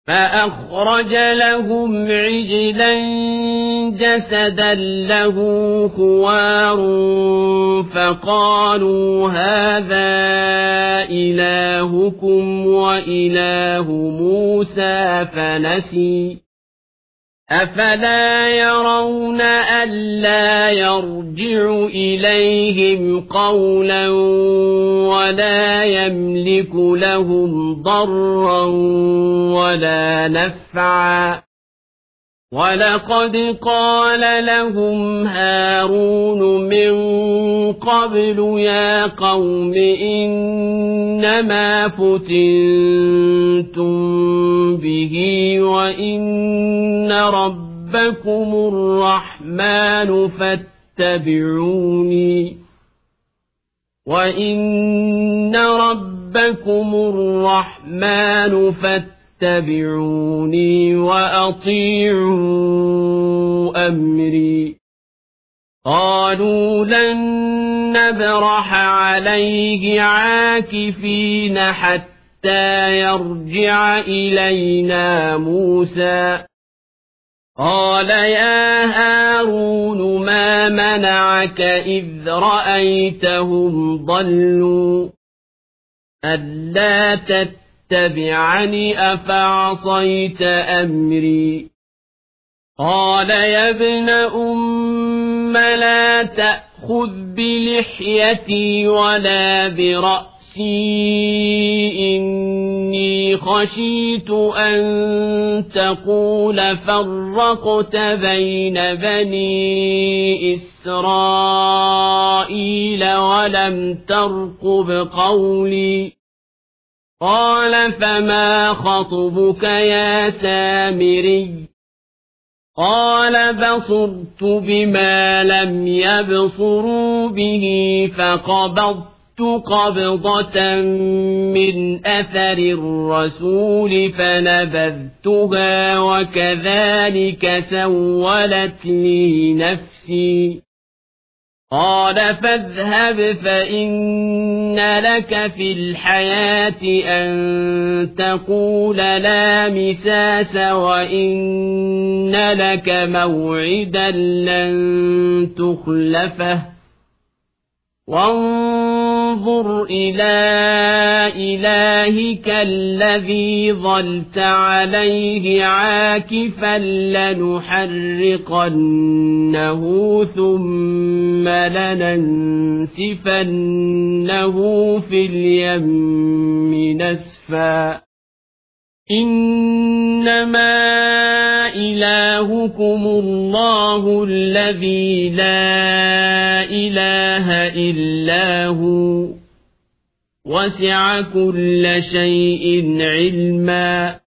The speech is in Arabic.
فأخرج لهم عجلا جسدا له خوار فقالوا هذا إلهكم وإله موسى فنسي أفلا يرون ألا يرجع إليهم قولا ولا يملك لهم ضرا ولا نفعا ولقد قال لهم هارون من قبل يا قوم إنما فتنتم به وإن ربكم الرحمن فاتبعوني وأطيعوا أمري قالوا لن نبرح عليه عاكفين حتى يرجع إلينا موسى قال يا هارون ما منعك إذ رأيتهم ضلوا ألا تتبعني أفعصيت أمري قال يا ابن أم لا تأخذ بلحيتي ولا برأسي إني خشيت أن تقول فرقت بين بني إسرائيل ولم ترقب قولي قال فما خطبك يا سامري قال بصرت بما لم يبصروا به فقبضت قبضة من أثر الرسول فنبذتها وكذلك سولت لي نفسي قال فاذهب فإن لك في الحياة أن تقول لا مساس وإن لك موعدا لن تخلفه وانظر إلى إلهك الذي ظلت عليه عاكفا لنحرقنه ثم لننسفنه في اليم نسفا إنما إلهكم الله الذي لا إله إلا هو وسع كل شيء علما